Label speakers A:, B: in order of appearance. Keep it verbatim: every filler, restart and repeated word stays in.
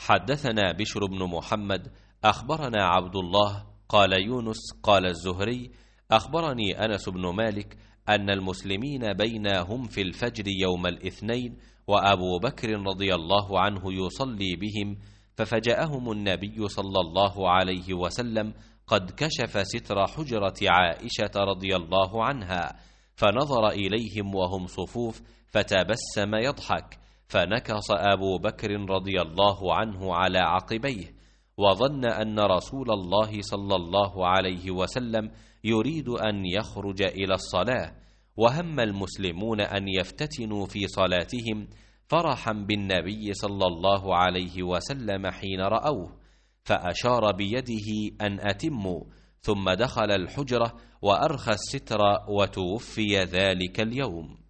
A: حدثنا بشر بن محمد أخبرنا عبد الله قال يونس قال الزهري أخبرني أنس بن مالك أن المسلمين بينهم في الفجر يوم الاثنين وأبو بكر رضي الله عنه يصلي بهم، ففجأهم النبي صلى الله عليه وسلم قد كشف ستر حجرة عائشة رضي الله عنها، فنظر إليهم وهم صفوف فتبسم يضحك، فنكص أبو بكر رضي الله عنه على عقبيه، وظن أن رسول الله صلى الله عليه وسلم يريد أن يخرج إلى الصلاة، وهم المسلمون أن يفتتنوا في صلاتهم فرحا بالنبي صلى الله عليه وسلم حين رأوه، فأشار بيده أن أتموا، ثم دخل الحجرة وأرخى الستر وتوفي ذلك اليوم.